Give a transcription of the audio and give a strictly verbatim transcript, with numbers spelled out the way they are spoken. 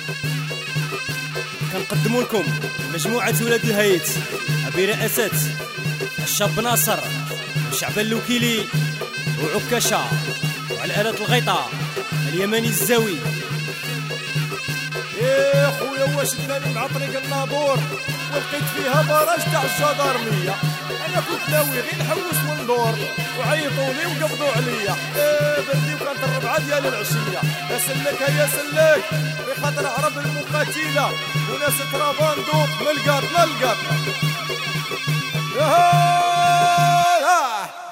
كنقدموا لكم مجموعة ولاد الهيت برئاسة الشاب ناصر وشعبان الوكيلي وعكاشة، وعلى آلة الغيطة اليماني الزاوي. يا خويا واش داني مع طريق الناظور ولقيت فيها براج تاع الجدارمية، انا كنت ناوي غير نحوس وندور وعيطوا لي وقبضوا عليا. ايه بردي وكانت الربعة ديال العشية. يا سلك يا سلك بخاطر عرب المقاتلة وناس تراباندو من القاط للقاط.